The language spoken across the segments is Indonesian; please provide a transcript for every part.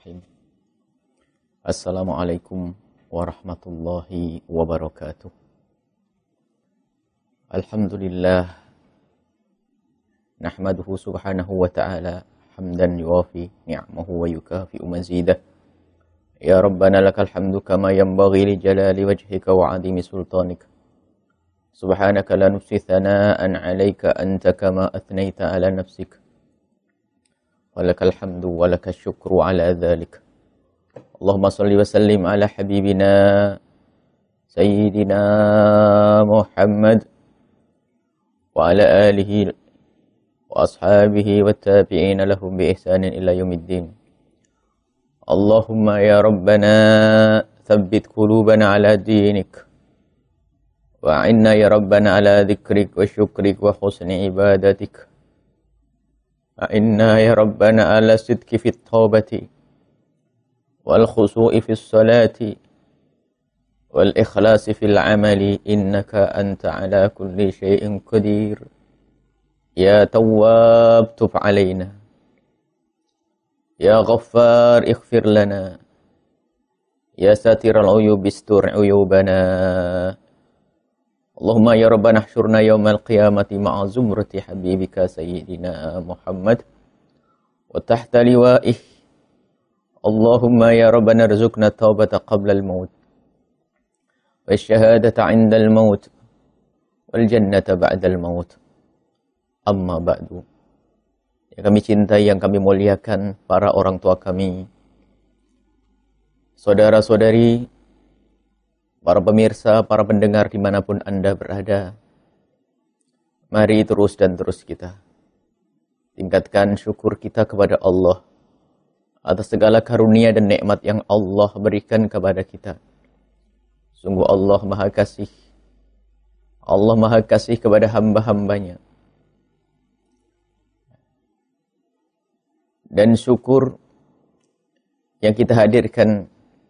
Bismillahirrahmanirrahim. Assalamualaikum warahmatullahi wabarakatuh. Alhamdulillah. Nahmaduhu subhanahu wa ta'ala hamdan yuwafi ni'amahu wa yukafi'u mazidah. Ya Rabbana lakal hamdu kama yanbaghi li jalali wajhika wa 'azimi sultanika. Subhanaka la nuhsi thana'an 'alaika anta kama athnaita 'ala nafsika. Walakal hamdu walakal syukru ala dhalik. Allahumma salli wa sallim ala habibina Sayyidina Muhammad wa ala alihi wa ashabihi wa tabi'ina lahum bi ihsanin ila yaumiddin. Allahumma ya Rabbana thabbit qulubana ala dinik wa a'inna ya Rabbana ala dhikrik wa syukrik wa husni ibadatik. Inna ya Rabbana ala sidki fit taubati wal khusu'i fis salati wal ikhlasi fil amali innaka anta ala kulli syai'in qadir. Ya Tawwab tub alaina, ya Ghaffar ighfir lana, ya Satiral uyub istur uyubana. Allahumma ya Rabbana hsyurna yawmal qiyamati ma'a zumrati habibika Sayyidina Muhammad wa tahta liwa'ih. Allahumma ya Rabbana rizukna taubata qabla al-maut wa syahadata 'inda al-maut wal jannata ba'da al-maut. Amma ba'du. Yang kami cintai, yang kami muliakan, para orang tua kami, saudara-saudari, para pemirsa, para pendengar dimanapun Anda berada, mari terus dan terus kita tingkatkan syukur kita kepada Allah atas segala karunia dan nikmat yang Allah berikan kepada kita. Sungguh Allah Maha Kasih. Allah Maha Kasih kepada hamba-hambanya. Dan syukur yang kita hadirkan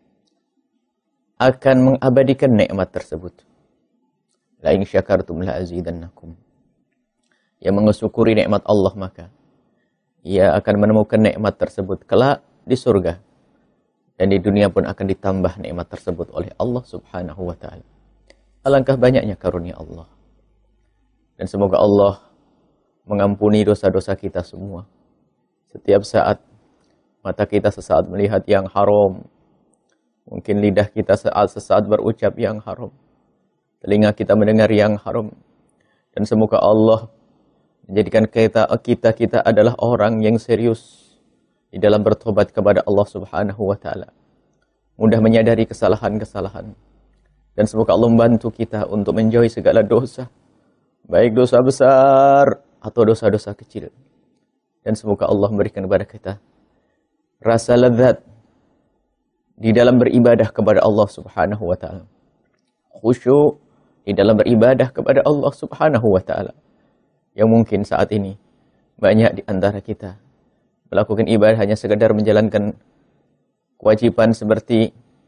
akan mengabadikan nikmat tersebut. La in syakartum la azidannakum. Yang mensyukuri nikmat Allah maka ia akan menemukan nikmat tersebut kelak di surga. Dan di dunia pun akan ditambah nikmat tersebut oleh Allah Subhanahu wa taala. Alangkah banyaknya karunia Allah. Dan semoga Allah mengampuni dosa-dosa kita semua. Setiap saat mata kita sesaat melihat yang haram. Mungkin lidah kita sesaat berucap yang haram. Telinga kita mendengar yang haram. Dan semoga Allah menjadikan kita adalah orang yang serius di dalam bertobat kepada Allah Subhanahu wa taala. Mudah menyadari kesalahan-kesalahan. Dan semoga Allah membantu kita untuk menjauhi segala dosa. Baik dosa besar atau dosa-dosa kecil. Dan semoga Allah memberikan kepada kita rasa lezat di dalam beribadah kepada Allah Subhanahu wa taala. Khusyuk di dalam beribadah kepada Allah Subhanahu wa taala. Yang mungkin saat ini banyak di antara kita melakukan ibadah hanya sekadar menjalankan kewajiban seperti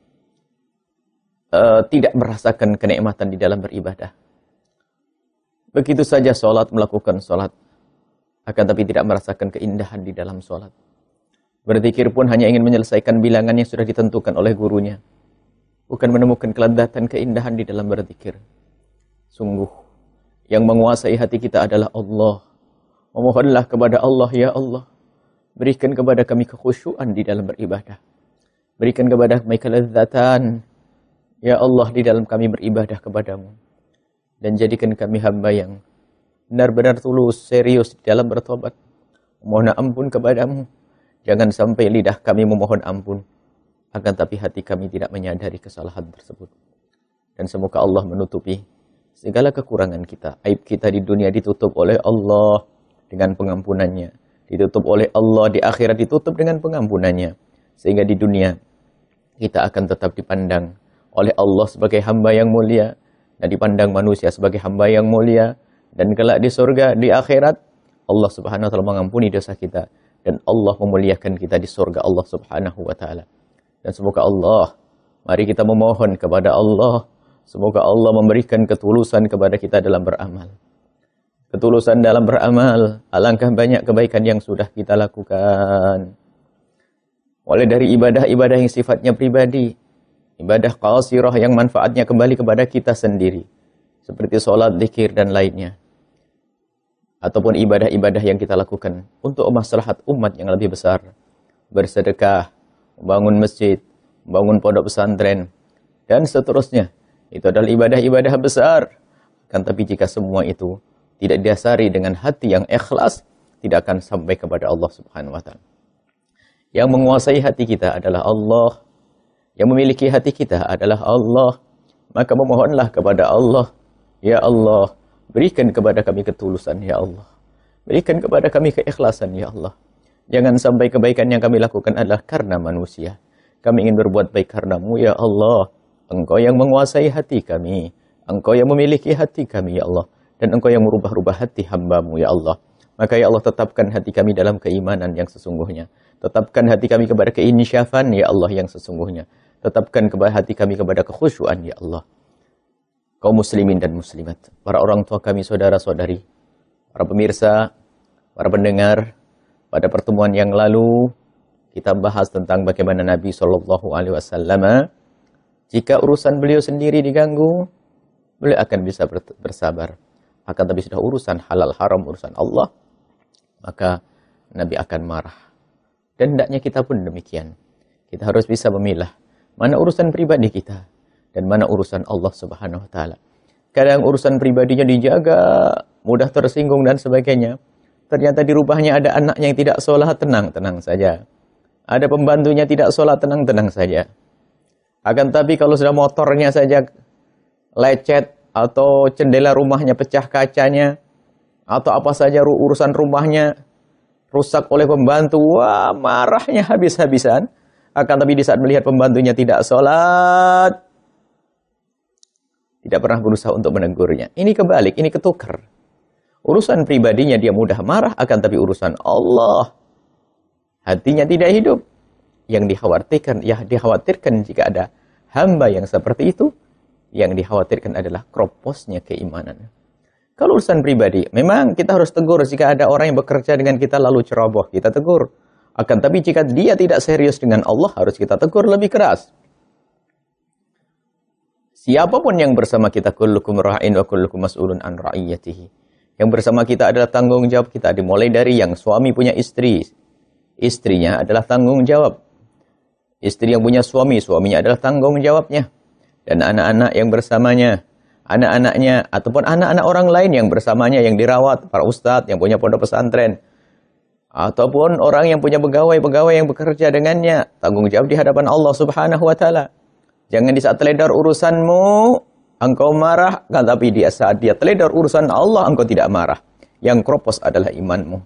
tidak merasakan kenikmatan di dalam beribadah. Begitu saja sholat, melakukan sholat, akan tapi tidak merasakan keindahan di dalam sholat. Berzikir pun hanya ingin menyelesaikan bilangan yang sudah ditentukan oleh gurunya. Bukan menemukan kelezatan, keindahan di dalam berzikir. Sungguh, yang menguasai hati kita adalah Allah. Memohonlah kepada Allah, ya Allah. Berikan kepada kami kekhusyuan di dalam beribadah. Berikan kepada kami kelezatan, ya Allah, di dalam kami beribadah kepadamu. Dan jadikan kami hamba yang benar-benar tulus, serius di dalam bertobat. Mohon ampun kepadamu. Jangan sampai lidah kami memohon ampun, akan tapi hati kami tidak menyadari kesalahan tersebut. Dan semoga Allah menutupi segala kekurangan kita. Aib kita di dunia ditutup oleh Allah dengan pengampunannya. Ditutup oleh Allah di akhirat, ditutup dengan pengampunannya. Sehingga di dunia kita akan tetap dipandang oleh Allah sebagai hamba yang mulia. Dan dipandang manusia sebagai hamba yang mulia. Dan kelak di surga, di akhirat, Allah Subhanahu wa taala mengampuni dosa kita. Dan Allah memuliakan kita di surga Allah Subhanahu wa ta'ala. Dan semoga Allah, mari kita memohon kepada Allah. Semoga Allah memberikan ketulusan kepada kita dalam beramal. Ketulusan dalam beramal. Alangkah banyak kebaikan yang sudah kita lakukan. Mulai dari ibadah-ibadah yang sifatnya pribadi, ibadah qasirah yang manfaatnya kembali kepada kita sendiri, seperti sholat, zikir, dan lainnya. Ataupun ibadah-ibadah yang kita lakukan untuk maslahat umat yang lebih besar. Bersedekah, membangun masjid, membangun pondok pesantren, dan seterusnya. Itu adalah ibadah-ibadah besar. Kan tapi jika semua itu tidak didasari dengan hati yang ikhlas, tidak akan sampai kepada Allah Subhanahu wa taala. Yang menguasai hati kita adalah Allah. Yang memiliki hati kita adalah Allah. Maka memohonlah kepada Allah, ya Allah, berikan kepada kami ketulusan, ya Allah. Berikan kepada kami keikhlasan, ya Allah. Jangan sampai kebaikan yang kami lakukan adalah karena manusia. Kami ingin berbuat baik karenamu, ya Allah. Engkau yang menguasai hati kami. Engkau yang memiliki hati kami, ya Allah. Dan Engkau yang merubah-rubah hati hamba-Mu, ya Allah. Maka ya Allah, tetapkan hati kami dalam keimanan yang sesungguhnya. Tetapkan hati kami kepada keinsyafan, ya Allah, yang sesungguhnya. Tetapkan hati kami kepada kekhusyuan, ya Allah. Kaum muslimin dan muslimat, para orang tua kami, saudara-saudari, para pemirsa, para pendengar, pada pertemuan yang lalu kita bahas tentang bagaimana Nabi SAW, jika urusan beliau sendiri diganggu, beliau akan bisa bersabar. Akan tapi sudah urusan halal haram, urusan Allah, maka Nabi akan marah. Dan hendaknya kita pun demikian. Kita harus bisa memilah mana urusan pribadi kita dan mana urusan Allah Subhanahu wa taala. Kadang urusan pribadinya dijaga, mudah tersinggung dan sebagainya. Ternyata di rumahnya ada anaknya yang tidak sholat, tenang saja. Ada pembantunya tidak sholat, tenang saja. Akan tapi kalau sudah motornya saja lecet, atau jendela rumahnya pecah kacanya, atau apa saja urusan rumahnya rusak oleh pembantu, wah, marahnya habis-habisan. Akan tapi di saat melihat pembantunya tidak sholat, tidak pernah berusaha untuk menegurnya. Ini kebalik, ini ketukar. Urusan pribadinya dia mudah marah, akan tapi urusan Allah, hatinya tidak hidup. Yang dikhawatirkan jika ada hamba yang seperti itu, yang dikhawatirkan adalah kroposnya keimanan. Kalau urusan pribadi, memang kita harus tegur jika ada orang yang bekerja dengan kita lalu ceroboh, kita tegur. Akan tapi jika dia tidak serius dengan Allah, harus kita tegur lebih keras. Siapapun yang bersama kita, kullukum ra'in wa kullukum mas'ulun an ra'iyatihi. Yang bersama kita adalah tanggung jawab kita, dimulai dari yang suami punya istri. Istrinya adalah tanggung jawab. Istri yang punya suami, suaminya adalah tanggung jawabnya. Dan anak-anak yang bersamanya, anak-anaknya, ataupun anak-anak orang lain yang bersamanya, yang dirawat, para ustadz yang punya pondok pesantren, ataupun orang yang punya pegawai-pegawai yang bekerja dengannya, tanggung jawab di hadapan Allah Subhanahu wa taala. Jangan di saat teledor urusanmu, engkau marah, tapi di saat dia teledor urusan Allah, engkau tidak marah. Yang kropos adalah imanmu.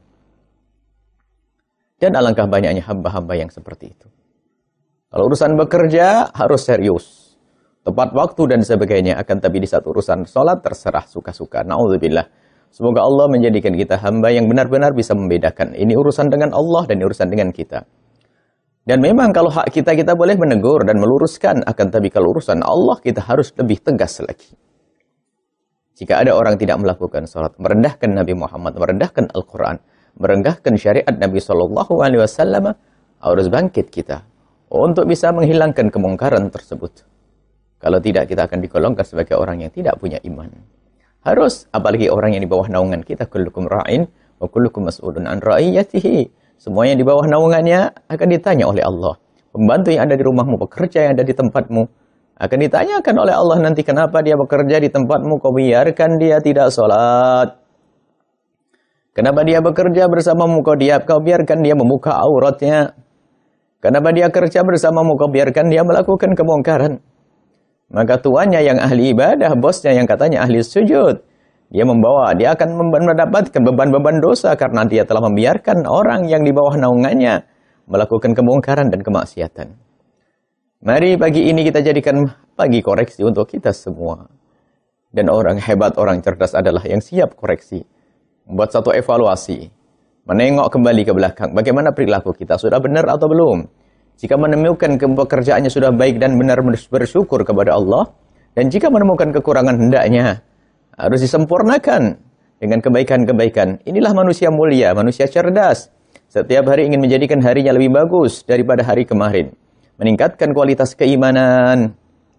Dan alangkah banyaknya hamba-hamba yang seperti itu. Kalau urusan bekerja, harus serius. Tepat waktu dan sebagainya. Akan tapi di saat urusan sholat, terserah suka-suka. Na'udzubillah. Semoga Allah menjadikan kita hamba yang benar-benar bisa membedakan. Ini urusan dengan Allah dan ini urusan dengan kita. Dan memang kalau hak kita, kita boleh menegur dan meluruskan. Akan tapi kalau urusan Allah, kita harus lebih tegas lagi. Jika ada orang tidak melakukan sholat, merendahkan Nabi Muhammad, merendahkan Al-Quran, merendahkan syariat Nabi SAW, harus bangkit kita untuk bisa menghilangkan kemungkaran tersebut. Kalau tidak, kita akan digolongkan sebagai orang yang tidak punya iman. Harus, apalagi orang yang di bawah naungan kita, kullukum ra'in wa kullukum mas'ulun an ra'iyatihi. Semua yang di bawah naungannya akan ditanya oleh Allah. Pembantu yang ada di rumahmu, pekerja yang ada di tempatmu, akan ditanyakan oleh Allah nanti kenapa dia bekerja di tempatmu, kau biarkan dia tidak sholat. Kenapa dia bekerja bersamamu, kau biarkan dia membuka auratnya. Kenapa dia kerja bersamamu, kau biarkan dia melakukan kemungkaran. Maka tuannya yang ahli ibadah, bosnya yang katanya ahli sujud, dia akan mendapatkan beban-beban dosa karena dia telah membiarkan orang yang di bawah naungannya melakukan kemungkaran dan kemaksiatan. Mari pagi ini kita jadikan pagi koreksi untuk kita semua. Dan orang hebat, orang cerdas adalah yang siap koreksi. Membuat satu evaluasi. Menengok kembali ke belakang. Bagaimana perilaku kita? Sudah benar atau belum? Jika menemukan pekerjaannya sudah baik dan benar bersyukur kepada Allah. Dan jika menemukan kekurangan hendaknya harus disempurnakan dengan kebaikan-kebaikan. Inilah manusia mulia, manusia cerdas. Setiap hari ingin menjadikan harinya lebih bagus daripada hari kemarin. Meningkatkan kualitas keimanan,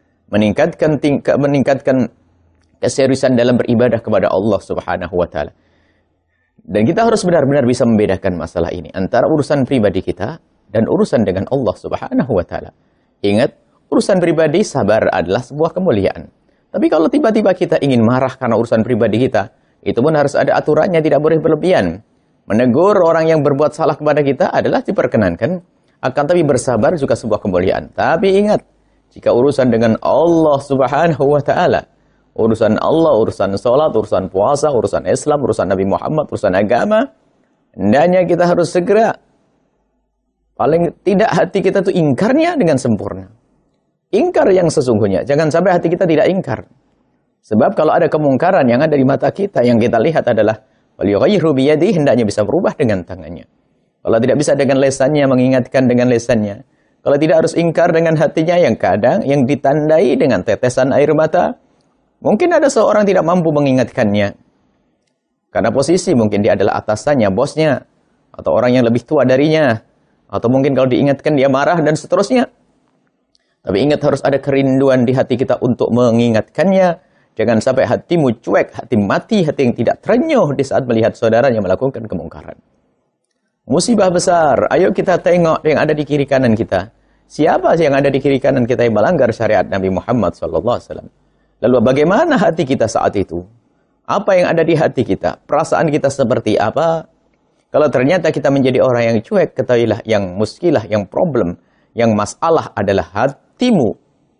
meningkatkan keseriusan dalam beribadah kepada Allah Subhanahu wa taala. Dan kita harus benar-benar bisa membedakan masalah ini antara urusan pribadi kita dan urusan dengan Allah Subhanahu wa taala. Ingat, urusan pribadi sabar adalah sebuah kemuliaan. Tapi kalau tiba-tiba kita ingin marah karena urusan pribadi kita, itu pun harus ada aturannya, tidak boleh berlebihan. Menegur orang yang berbuat salah kepada kita adalah diperkenankan, akan tapi bersabar juga sebuah kemuliaan. Tapi ingat, jika urusan dengan Allah Subhanahu wa taala, urusan Allah, urusan salat, urusan puasa, urusan Islam, urusan Nabi Muhammad, urusan agama, hendaknya kita harus segera, paling tidak hati kita tuh ingkarnya dengan sempurna. Ingkar yang sesungguhnya. Jangan sampai hati kita tidak ingkar. Sebab kalau ada kemungkaran yang ada di mata kita, yang kita lihat adalah waliyughayyiru biyadihi, hendaknya bisa berubah dengan tangannya. Kalau tidak bisa dengan lesannya, mengingatkan dengan lesannya. Kalau tidak harus ingkar dengan hatinya yang kadang yang ditandai dengan tetesan air mata. Mungkin ada seorang tidak mampu mengingatkannya. Karena posisi mungkin dia adalah atasannya, bosnya, atau orang yang lebih tua darinya. Atau mungkin kalau diingatkan dia marah dan seterusnya. Tapi ingat, harus ada kerinduan di hati kita untuk mengingatkannya. Jangan sampai hatimu cuek, hati mati, hati yang tidak terenyuh di saat melihat saudaranya melakukan kemungkaran. Musibah besar. Ayo kita tengok yang ada di kiri kanan kita. Siapa yang ada di kiri kanan kita yang melanggar syariat Nabi Muhammad SAW? Lalu bagaimana hati kita saat itu? Apa yang ada di hati kita? Perasaan kita seperti apa? Kalau ternyata kita menjadi orang yang cuek, ketahuilah yang muskilah, yang problem, yang masalah adalah hatimu.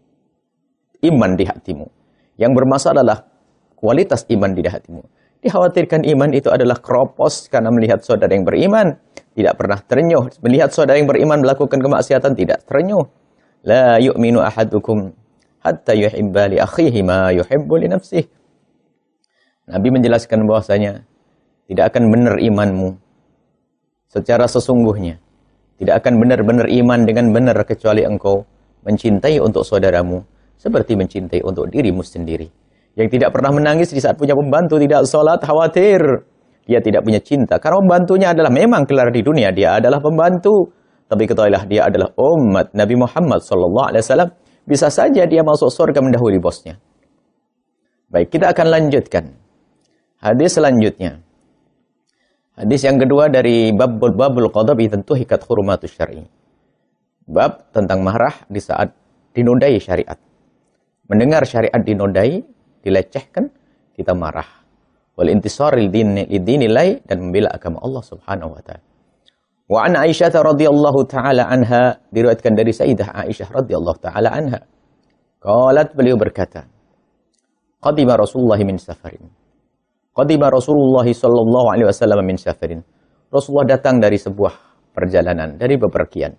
Iman di hatimu. Yang bermasalah adalah kualitas iman di hatimu. Dikhawatirkan iman itu adalah keropos karena melihat saudara yang beriman tidak pernah terenyuh. Melihat saudara yang beriman melakukan kemaksiatan tidak terenyuh. La yu'minu ahadukum hatta yuhibba li akhihi ma yuhibbu li nafsihi. Nabi menjelaskan bahwasanya tidak akan benar imanmu secara sesungguhnya. Tidak akan benar-benar iman dengan benar kecuali engkau mencintai untuk saudaramu seperti mencintai untuk dirimu sendiri. Yang tidak pernah menangis di saat punya pembantu tidak sholat, khawatir dia tidak punya cinta. Karena pembantunya adalah memang kelar di dunia, dia adalah pembantu. Tapi ketahuilah dia adalah umat Nabi Muhammad SAW. Bisa saja dia masuk surga mendahului bosnya. Baik, kita akan lanjutkan. Hadis selanjutnya. Hadis yang kedua dari babul qadabi tentu hikat hurumatus syar'i. Bab tentang marah di saat dinodai syariat. Mendengar syariat dinodai, dilecehkan, kita marah. Wal intisaril dinilai dan membela agama Allah Subhanahu wa taala. Wa an Aisyah radhiyallahu taala anha, diriwayatkan dari Sayyidah Aisyah radhiyallahu taala anha. Qalat, beliau berkata, qadima Rasulullah min safarin. Qadima Rasulullah sallallahu alaihi wasallam min safarin. Rasulullah datang dari sebuah perjalanan, dari bepergian.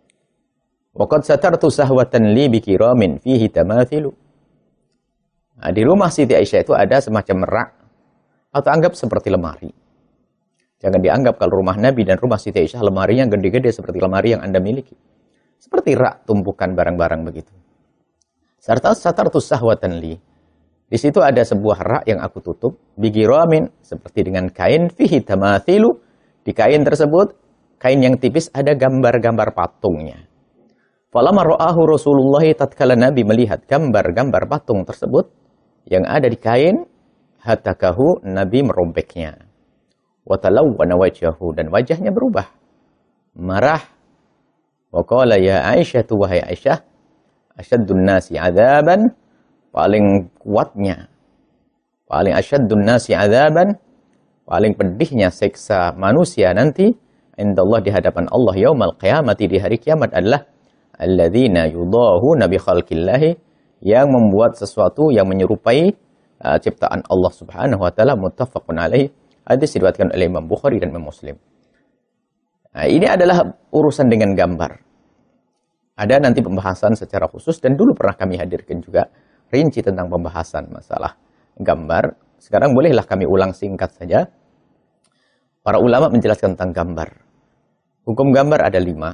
Wa qad satartu sahwatan li bikiramin fihi tamathilu. Nah, di rumah Siti Aisyah itu ada semacam rak atau anggap seperti lemari. Jangan dianggap kalau rumah Nabi dan rumah Siti Aisyah lemarinya gede-gede seperti lemari yang Anda miliki. Seperti rak, tumpukan barang-barang begitu. Serta satartu sahwatan li. Di situ ada sebuah rak yang aku tutup, bigiramin, seperti dengan kain, fihi tamathilu. Di kain tersebut, kain yang tipis ada gambar-gambar patungnya. Falamma ra'ahu Rasulullah, tatkala Nabi melihat gambar-gambar patung tersebut yang ada di kain, hatakahu, Nabi merobeknya. Wa talawwana wajhahu, dan wajahnya berubah. Marah. Wa qala ya Aisyah, wahai Aisyah, asyaddun nasi adzaban, paling kuatnya, paling asyaddun nasi adzaban, paling pedihnya siksa manusia nanti indallah, di hadapan Allah yaumal qiyamati, di hari kiamat, adalah alladzina yudahuna bi khalqillahi, yang membuat sesuatu yang menyerupai ciptaan Allah Subhanahu wa taala. Muttafaqun alaihi. Hadis diriwayatkan oleh Imam Bukhari dan Imam Muslim. Nah, ini adalah urusan dengan gambar. Ada nanti pembahasan secara khusus, dan dulu pernah kami hadirkan juga rinci tentang pembahasan masalah gambar. Sekarang bolehlah kami ulang singkat saja. Para ulama menjelaskan tentang gambar. Hukum gambar ada 5.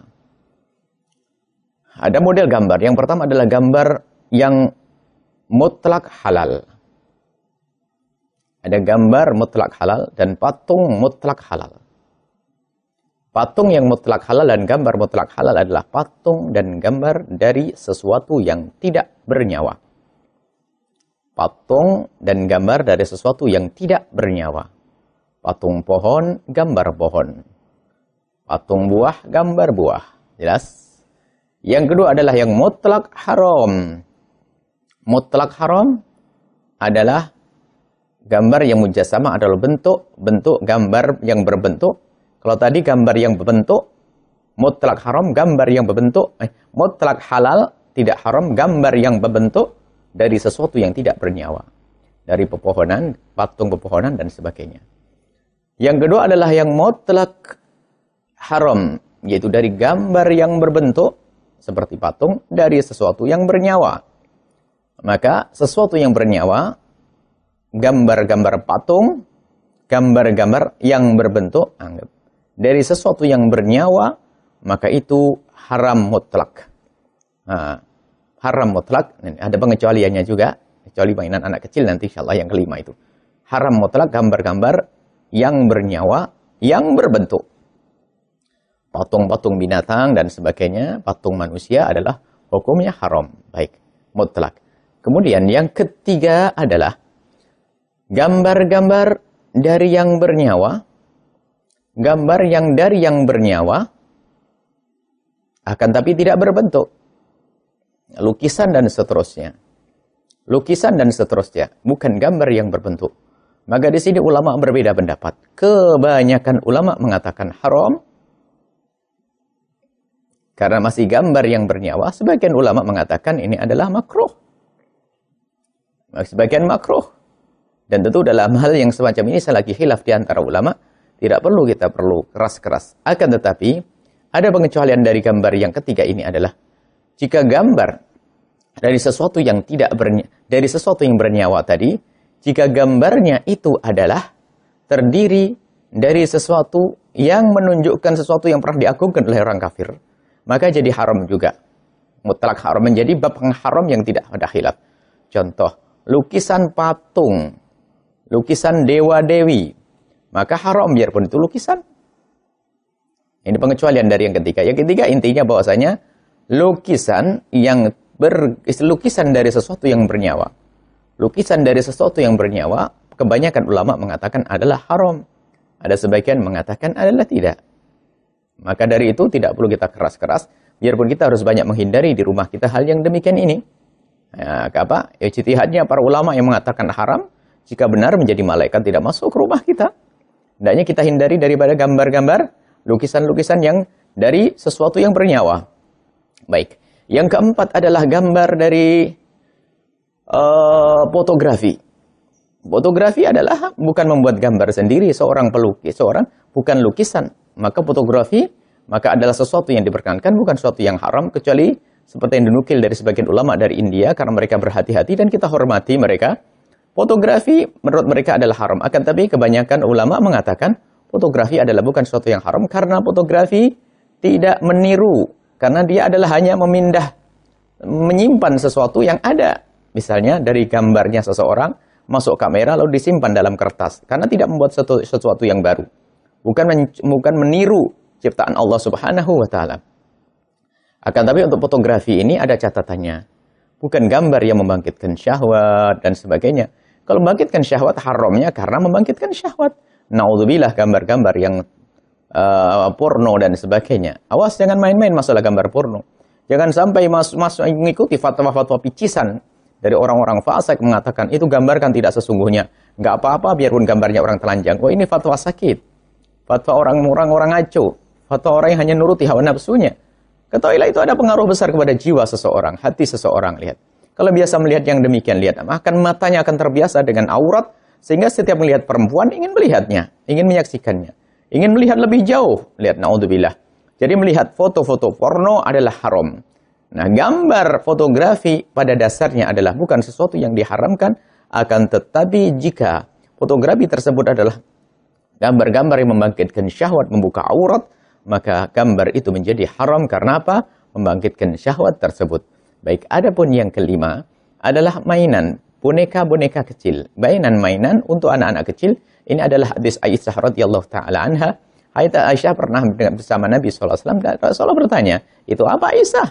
Ada model gambar. Yang pertama adalah gambar yang mutlak halal. Ada gambar mutlak halal dan patung mutlak halal. Patung yang mutlak halal dan gambar mutlak halal adalah patung dan gambar dari sesuatu yang tidak bernyawa. Patung dan gambar dari sesuatu yang tidak bernyawa. Patung pohon, gambar pohon. Patung buah, gambar buah. Jelas? Yang kedua adalah yang mutlak haram. Mutlak haram adalah gambar yang mujasamah, adalah bentuk gambar yang berbentuk. Kalau tadi gambar yang berbentuk, mutlak haram, gambar yang berbentuk, mutlak halal, tidak haram, gambar yang berbentuk dari sesuatu yang tidak bernyawa. Dari pepohonan, patung pepohonan, dan sebagainya. Yang kedua adalah yang mutlak haram, yaitu dari gambar yang berbentuk, seperti patung, dari sesuatu yang bernyawa. Maka sesuatu yang bernyawa, gambar-gambar patung, gambar-gambar yang berbentuk, anggap dari sesuatu yang bernyawa, maka itu haram mutlak. Nah, haram mutlak, ada pengecualiannya juga, kecuali mainan anak kecil nanti insyaallah yang kelima itu. Haram mutlak gambar-gambar yang bernyawa, yang berbentuk. Patung-patung binatang dan sebagainya, patung manusia adalah hukumnya haram, baik, mutlak. Kemudian yang ketiga adalah gambar-gambar dari yang bernyawa, gambar yang dari yang bernyawa, akan tapi tidak berbentuk. Lukisan dan seterusnya. Lukisan dan seterusnya, bukan gambar yang berbentuk. Maka di sini ulama berbeda pendapat. Kebanyakan ulama mengatakan haram, karena masih gambar yang bernyawa. Sebagian ulama mengatakan ini adalah makruh. Sebagian makruh. Dan tentu dalam hal yang semacam ini selagi khilaf di antara ulama, tidak perlu kita keras-keras. Akan tetapi, ada pengecualian dari gambar yang ketiga ini adalah, jika gambar dari sesuatu yang dari sesuatu yang bernyawa tadi, jika gambarnya itu adalah terdiri dari sesuatu yang menunjukkan sesuatu yang pernah diagungkan oleh orang kafir, maka jadi haram juga. Mutlak haram, menjadi bab haram yang tidak ada khilaf. Contoh, lukisan patung, lukisan dewa-dewi, maka haram biarpun itu lukisan. Ini pengecualian dari yang ketiga. Yang ketiga intinya bahwasanya lukisan dari sesuatu yang bernyawa. Lukisan dari sesuatu yang bernyawa, kebanyakan ulama mengatakan adalah haram. Ada sebagian mengatakan adalah tidak. Maka dari itu tidak perlu kita keras-keras, biarpun kita harus banyak menghindari di rumah kita hal yang demikian ini. Nah, apa? Ijtihadnya para ulama yang mengatakan haram, jika benar menjadi malaikat tidak masuk ke rumah kita. Hendaknya kita hindari daripada gambar-gambar, lukisan-lukisan yang dari sesuatu yang bernyawa. Baik. Yang keempat adalah gambar dari fotografi. Fotografi adalah bukan membuat gambar sendiri seorang pelukis, bukan lukisan. Maka fotografi adalah sesuatu yang diperkenankan, bukan sesuatu yang haram, kecuali seperti yang dinukil dari sebagian ulama dari India, karena mereka berhati-hati dan kita hormati mereka. Fotografi menurut mereka adalah haram. Akan tapi kebanyakan ulama mengatakan fotografi adalah bukan sesuatu yang haram, karena fotografi tidak meniru. Karena dia adalah hanya menyimpan sesuatu yang ada. Misalnya dari gambarnya seseorang, masuk kamera lalu disimpan dalam kertas. Karena tidak membuat sesuatu yang baru. Bukan meniru ciptaan Allah Subhanahu wa Ta'ala. Akan tapi untuk fotografi ini ada catatannya. Bukan gambar yang membangkitkan syahwat dan sebagainya. Kalau membangkitkan syahwat, haramnya karena membangkitkan syahwat. Naudzubillah, gambar-gambar yang porno dan sebagainya. Awas, jangan main-main masalah gambar porno. Jangan sampai mengikuti fatwa-fatwa picisan dari orang-orang fasik mengatakan itu gambar kan tidak sesungguhnya. Nggak apa-apa biarpun gambarnya orang telanjang. Oh, ini fatwa sakit. Fatwa orang ngaco. Fatwa orang yang hanya nuruti hawa nafsunya. Ketahuilah itu ada pengaruh besar kepada jiwa seseorang, hati seseorang. Lihat. Kalau biasa melihat yang demikian, lihat. Matanya akan terbiasa dengan aurat, sehingga setiap melihat perempuan ingin melihatnya, ingin menyaksikannya. Ingin melihat lebih jauh. Lihat, naudzubillah. Jadi melihat foto-foto porno adalah haram. Nah, gambar fotografi pada dasarnya adalah bukan sesuatu yang diharamkan, akan tetapi jika fotografi tersebut adalah gambar-gambar yang membangkitkan syahwat, membuka aurat, maka gambar itu menjadi haram karena apa? Membangkitkan syahwat tersebut. Baik, adapun yang kelima adalah mainan, boneka-boneka kecil. Mainan untuk anak-anak kecil. Ini adalah hadis Aisyah radhiyallahu taala anha. Aisyah pernah bersama Nabi SAW dan Rasulullah bertanya, itu apa Aisyah?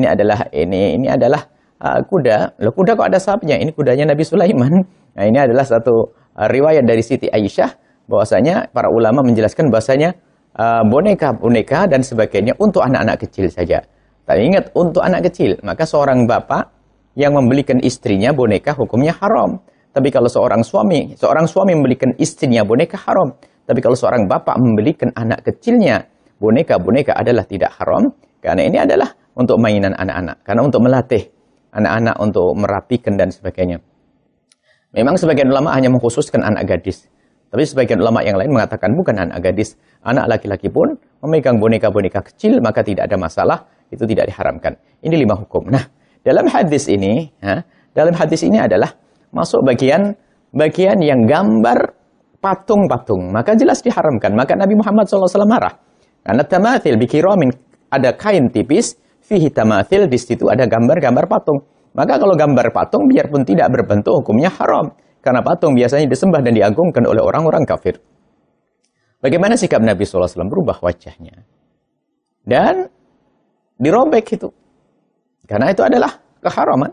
Ini adalah kuda. Loh, kuda kok ada sayapnya? Ini kudanya Nabi Sulaiman. Nah, ini adalah satu riwayat dari Siti Aisyah bahwasanya para ulama menjelaskan bahwasanya boneka-boneka dan sebagainya untuk anak-anak kecil saja. Tapi ingat, untuk anak kecil, maka seorang bapak yang membelikan istrinya boneka hukumnya haram. Tapi kalau seorang suami membelikan istrinya boneka haram. Tapi kalau seorang bapak membelikan anak kecilnya boneka adalah tidak haram. Karena ini adalah untuk mainan anak-anak. Karena untuk melatih anak-anak untuk merapikan dan sebagainya. Memang sebagian ulama hanya mengkhususkan anak gadis. Tapi sebagian ulama yang lain mengatakan bukan anak gadis. Anak laki-laki pun memegang boneka-boneka kecil, maka tidak ada masalah. Itu tidak diharamkan. Ini 5 hukum. Nah, dalam hadis ini adalah masuk bagian yang gambar patung-patung. Maka jelas diharamkan. Maka Nabi Muhammad SAW marah. Karena tamathil bikiramin, ada kain tipis, fihi tamathil, di situ ada gambar-gambar patung. Maka kalau gambar patung, biarpun tidak berbentuk, hukumnya haram. Karena patung biasanya disembah dan diagungkan oleh orang-orang kafir. Bagaimana sikap Nabi SAW? Berubah wajahnya. Dan dirobek itu. Karena itu adalah keharaman.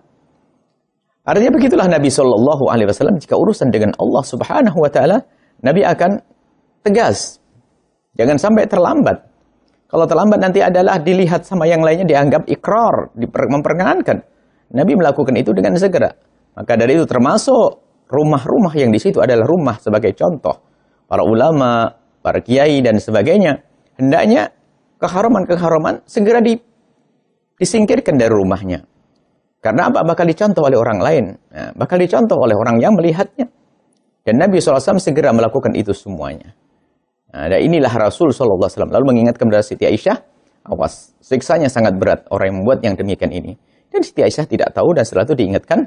Artinya begitulah Nabi SAW, jika urusan dengan Allah Subhanahu wa Ta'ala, Nabi akan tegas. Jangan sampai terlambat. Kalau terlambat nanti adalah dilihat sama yang lainnya, dianggap ikrar, memperkenankan. Nabi melakukan itu dengan segera. Maka dari itu termasuk rumah-rumah yang di situ adalah rumah sebagai contoh. Para ulama, para kiai dan sebagainya. Hendaknya keharaman-keharaman segera disingkirkan dari rumahnya. Karena apa? Bakal dicontoh oleh orang lain. Nah, bakal dicontoh oleh orang yang melihatnya. Dan Nabi SAW segera melakukan itu semuanya. Nah, dan inilah Rasul SAW. Lalu mengingatkan kepada Siti Aisyah, awas, siksanya sangat berat orang yang membuat yang demikian ini. Dan Siti Aisyah tidak tahu dan setelah itu diingatkan.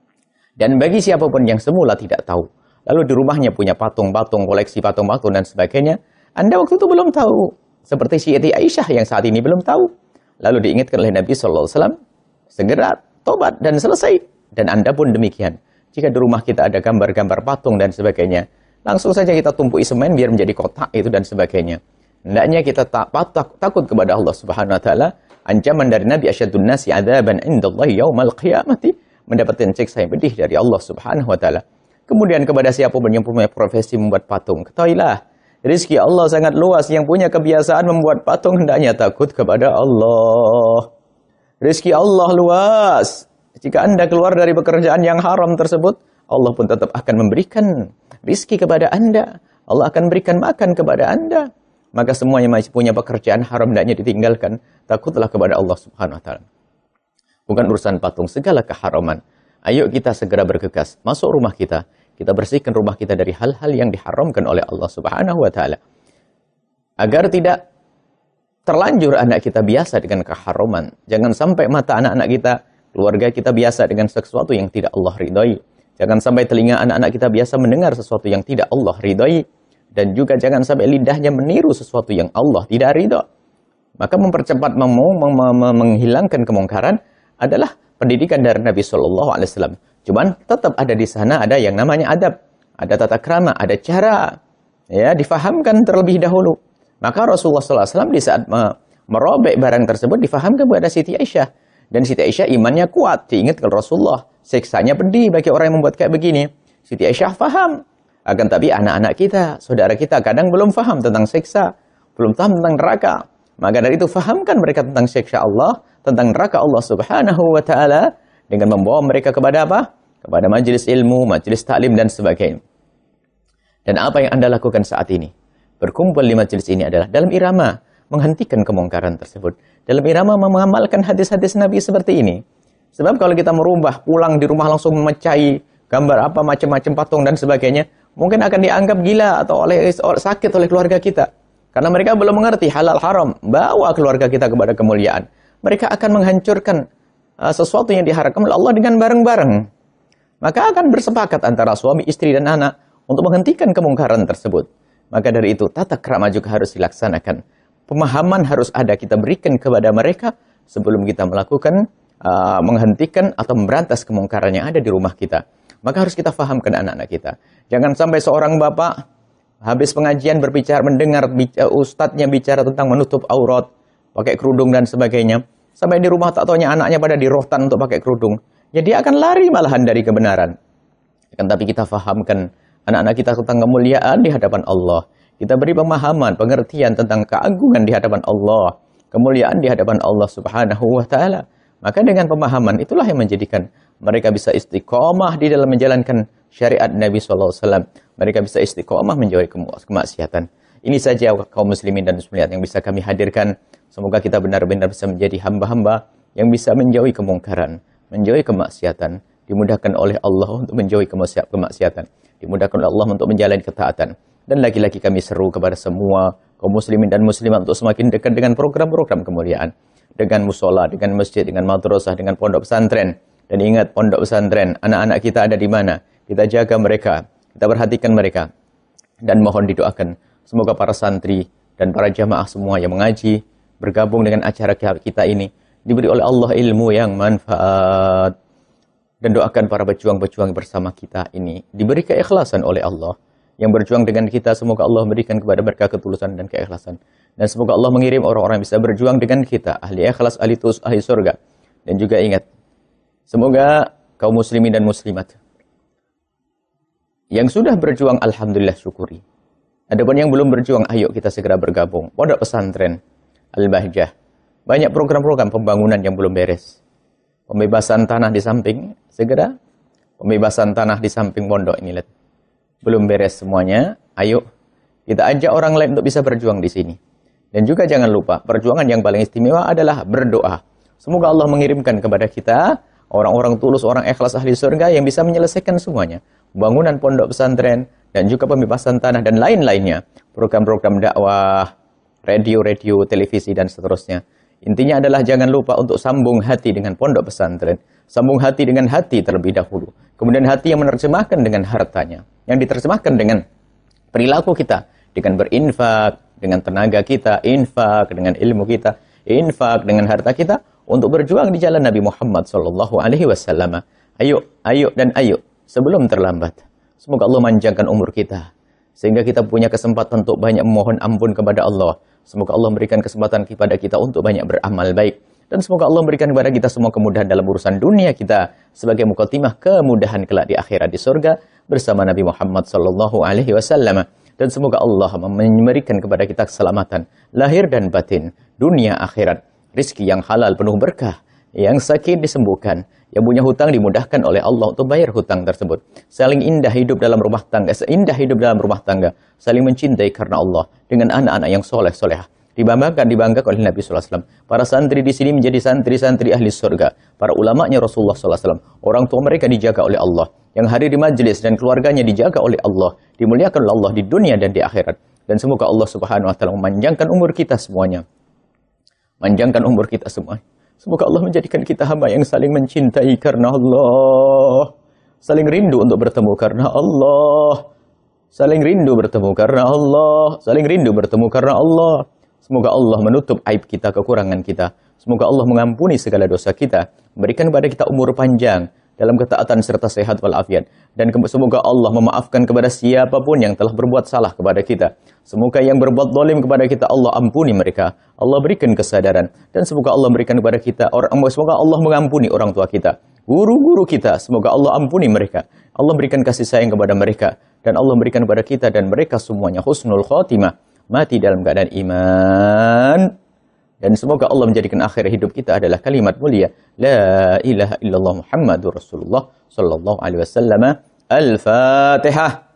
Dan bagi siapapun yang semula tidak tahu, lalu di rumahnya punya patung-patung, koleksi patung-patung dan sebagainya, Anda waktu itu belum tahu. Seperti Siti Aisyah yang saat ini belum tahu. Lalu diingatkan oleh Nabi SAW, segera tobat dan selesai. Dan Anda pun demikian. Jika di rumah kita ada gambar-gambar patung dan sebagainya, langsung saja kita tumpui semen biar menjadi kotak itu dan sebagainya. Hendaknya kita takut kepada Allah Subhanahu wa Ta'ala. Ancaman dari Nabi, asyadun nasi adzaban indallahi yaumal qiyamati, mendapatkan siksa yang pedih dari Allah Subhanahu wa Ta'ala. Kemudian kepada siapapun yang punya profesi membuat patung, ketahuilah rezeki Allah sangat luas. Yang punya kebiasaan membuat patung hendaknya takut kepada Allah. Rezeki Allah luas. Jika Anda keluar dari pekerjaan yang haram tersebut, Allah pun tetap akan memberikan rezeki kepada Anda. Allah akan berikan makan kepada Anda. Maka semuanya masih punya pekerjaan haram hendaknya ditinggalkan. Takutlah kepada Allah Subhanahu wa Ta'ala. Bukan urusan patung, segala keharaman. Ayo kita segera bergegas masuk rumah kita. Kita bersihkan rumah kita dari hal-hal yang diharamkan oleh Allah Subhanahu wa Ta'ala. Agar tidak terlanjur anak kita biasa dengan keharaman. Jangan sampai mata anak-anak kita, keluarga kita biasa dengan sesuatu yang tidak Allah ridhai. Jangan sampai telinga anak-anak kita biasa mendengar sesuatu yang tidak Allah ridhai. Dan juga jangan sampai lidahnya meniru sesuatu yang Allah tidak ridha. Maka mempercepat menghilangkan kemungkaran adalah pendidikan dari Nabi SAW. Cuman tetap ada di sana, ada yang namanya adab. Ada tata krama, ada cara. Ya, difahamkan terlebih dahulu. Maka Rasulullah SAW di saat merobek barang tersebut difahamkan kepada Siti Aisyah. Dan Siti Aisyah imannya kuat. Diingat kalau Rasulullah, siksanya pedih bagi orang yang membuat kayak begini. Siti Aisyah faham. Akan tapi anak-anak kita, saudara kita kadang belum faham tentang siksa. Belum paham tentang neraka. Maka dari itu fahamkan mereka tentang siksa Allah, tentang neraka Allah Subhanahu wa Ta'ala, dengan membawa mereka kepada apa? Kepada majelis ilmu, majelis taklim dan sebagainya. Dan apa yang Anda lakukan saat ini? Berkumpul di majelis ini adalah dalam irama menghentikan kemungkaran tersebut. Dalam irama mengamalkan hadis-hadis Nabi seperti ini. Sebab kalau kita merubah, pulang di rumah langsung memecahi gambar apa macam-macam patung dan sebagainya, mungkin akan dianggap gila atau sakit oleh keluarga kita. Karena mereka belum mengerti halal haram. Bawa keluarga kita kepada kemuliaan. Mereka akan menghancurkan sesuatu yang diharapkan oleh Allah dengan bareng-bareng. Maka akan bersepakat antara suami, istri, dan anak untuk menghentikan kemungkaran tersebut. Maka dari itu, tata krama juga harus dilaksanakan. Pemahaman harus ada kita berikan kepada mereka sebelum kita melakukan, menghentikan atau memberantas kemungkaran yang ada di rumah kita. Maka harus kita fahamkan anak-anak kita. Jangan sampai seorang bapak Habis pengajian berbicara, mendengar ustadznya bicara tentang menutup aurat, pakai kerudung dan sebagainya. Sampai di rumah tak taunya anaknya pada dirohtan untuk pakai kerudung. Ya dia akan lari malahan dari kebenaran. Kan tapi kita fahamkan anak-anak kita tentang kemuliaan di hadapan Allah. Kita beri pemahaman, pengertian tentang keagungan di hadapan Allah. Kemuliaan di hadapan Allah Subhanahu wa ta'ala. Maka dengan pemahaman itulah yang menjadikan mereka bisa istiqomah di dalam menjalankan syariat Nabi SAW. Mereka bisa istiqomah menjauhi kemaksiatan. Ini saja kaum muslimin dan muslimat yang bisa kami hadirkan. Semoga kita benar-benar bisa menjadi hamba-hamba yang bisa menjauhi kemungkaran, menjauhi kemaksiatan. Dimudahkan oleh Allah untuk menjauhi kemaksiatan. Dimudahkan oleh Allah untuk menjalani ketaatan. Dan lagi-lagi kami seru kepada semua kaum muslimin dan muslimat untuk semakin dekat dengan program-program kemuliaan. Dengan musola, dengan masjid, dengan madrasah, dengan pondok pesantren. Dan ingat, pondok pesantren, anak-anak kita ada di mana? Kita jaga mereka, kita perhatikan mereka. Dan mohon didoakan, semoga para santri dan para jamaah semua yang mengaji, bergabung dengan acara kita ini, diberi oleh Allah ilmu yang manfaat. Dan doakan para pejuang-pejuang bersama kita ini, diberi keikhlasan oleh Allah. Yang berjuang dengan kita, semoga Allah memberikan kepada mereka ketulusan dan keikhlasan. Dan semoga Allah mengirim orang-orang yang bisa berjuang dengan kita, ahli ikhlas, ahli tulus, ahli surga. Dan juga ingat, semoga kaum muslimin dan muslimat yang sudah berjuang, alhamdulillah syukuri. Adapun yang belum berjuang, ayo kita segera bergabung. Pondok pesantren Al-Bahjah. Banyak program-program pembangunan yang belum beres. Pembebasan tanah di samping, segera. Pembebasan tanah di samping pondok ini, lihat. Belum beres semuanya. Ayo, kita ajak orang lain untuk bisa berjuang di sini. Dan juga jangan lupa, perjuangan yang paling istimewa adalah berdoa. Semoga Allah mengirimkan kepada kita orang-orang tulus, orang ikhlas ahli surga yang bisa menyelesaikan semuanya. Bangunan pondok pesantren, dan juga pembebasan tanah, dan lain-lainnya. Program-program dakwah, radio, televisi, dan seterusnya. Intinya adalah jangan lupa untuk sambung hati dengan pondok pesantren. Sambung hati dengan hati terlebih dahulu. Kemudian hati yang menerjemahkan dengan hartanya. Yang diterjemahkan dengan perilaku kita. Dengan berinfak, dengan tenaga kita, infak, dengan ilmu kita, infak, dengan harta kita. Untuk berjuang di jalan Nabi Muhammad SAW. Ayo, dan ayo. Sebelum terlambat. Semoga Allah manjangkan umur kita. Sehingga kita punya kesempatan untuk banyak memohon ampun kepada Allah. Semoga Allah memberikan kesempatan kepada kita untuk banyak beramal baik. Dan semoga Allah memberikan kepada kita semua kemudahan dalam urusan dunia kita. Sebagai mukaddimah kemudahan kelak di akhirat di surga. Bersama Nabi Muhammad SAW. Dan semoga Allah memberikan kepada kita keselamatan. Lahir dan batin. Dunia akhirat. Rizki yang halal penuh berkah. Yang sakit disembuhkan. Yang punya hutang dimudahkan oleh Allah untuk bayar hutang tersebut. Saling indah hidup dalam rumah tangga. Seindah hidup dalam rumah tangga. Saling mencintai karena Allah. Dengan anak-anak yang soleh-solehah. Dibanggakan oleh Nabi SAW. Para santri di sini menjadi santri-santri ahli surga. Para ulamanya Rasulullah SAW. Orang tua mereka dijaga oleh Allah. Yang hadir di majelis dan keluarganya dijaga oleh Allah. Dimuliakan oleh Allah di dunia dan di akhirat. Dan semoga Allah Subhanahu Wa Taala memanjangkan umur kita semuanya. Manjangkan umur kita semuanya. Semoga Allah menjadikan kita hamba yang saling mencintai karena Allah. Saling rindu untuk bertemu karena Allah. Saling rindu bertemu karena Allah. Saling rindu bertemu karena Allah. Semoga Allah menutup aib kita, kekurangan kita. Semoga Allah mengampuni segala dosa kita. Memberikan kepada kita umur panjang. Dalam ketaatan serta sehat walafiat. Dan semoga Allah memaafkan kepada siapapun yang telah berbuat salah kepada kita. Semoga yang berbuat zalim kepada kita, Allah ampuni mereka. Allah berikan kesadaran. Dan semoga Allah berikan kepada kita, semoga Allah mengampuni orang tua kita. Guru-guru kita, semoga Allah ampuni mereka. Allah berikan kasih sayang kepada mereka. Dan Allah berikan kepada kita dan mereka semuanya husnul khotimah. Mati dalam keadaan iman. Dan semoga Allah menjadikan akhir hidup kita adalah kalimat mulia. La ilaha illallah Muhammadur Rasulullah sallallahu alaihi wasallam. Al-Fatihah.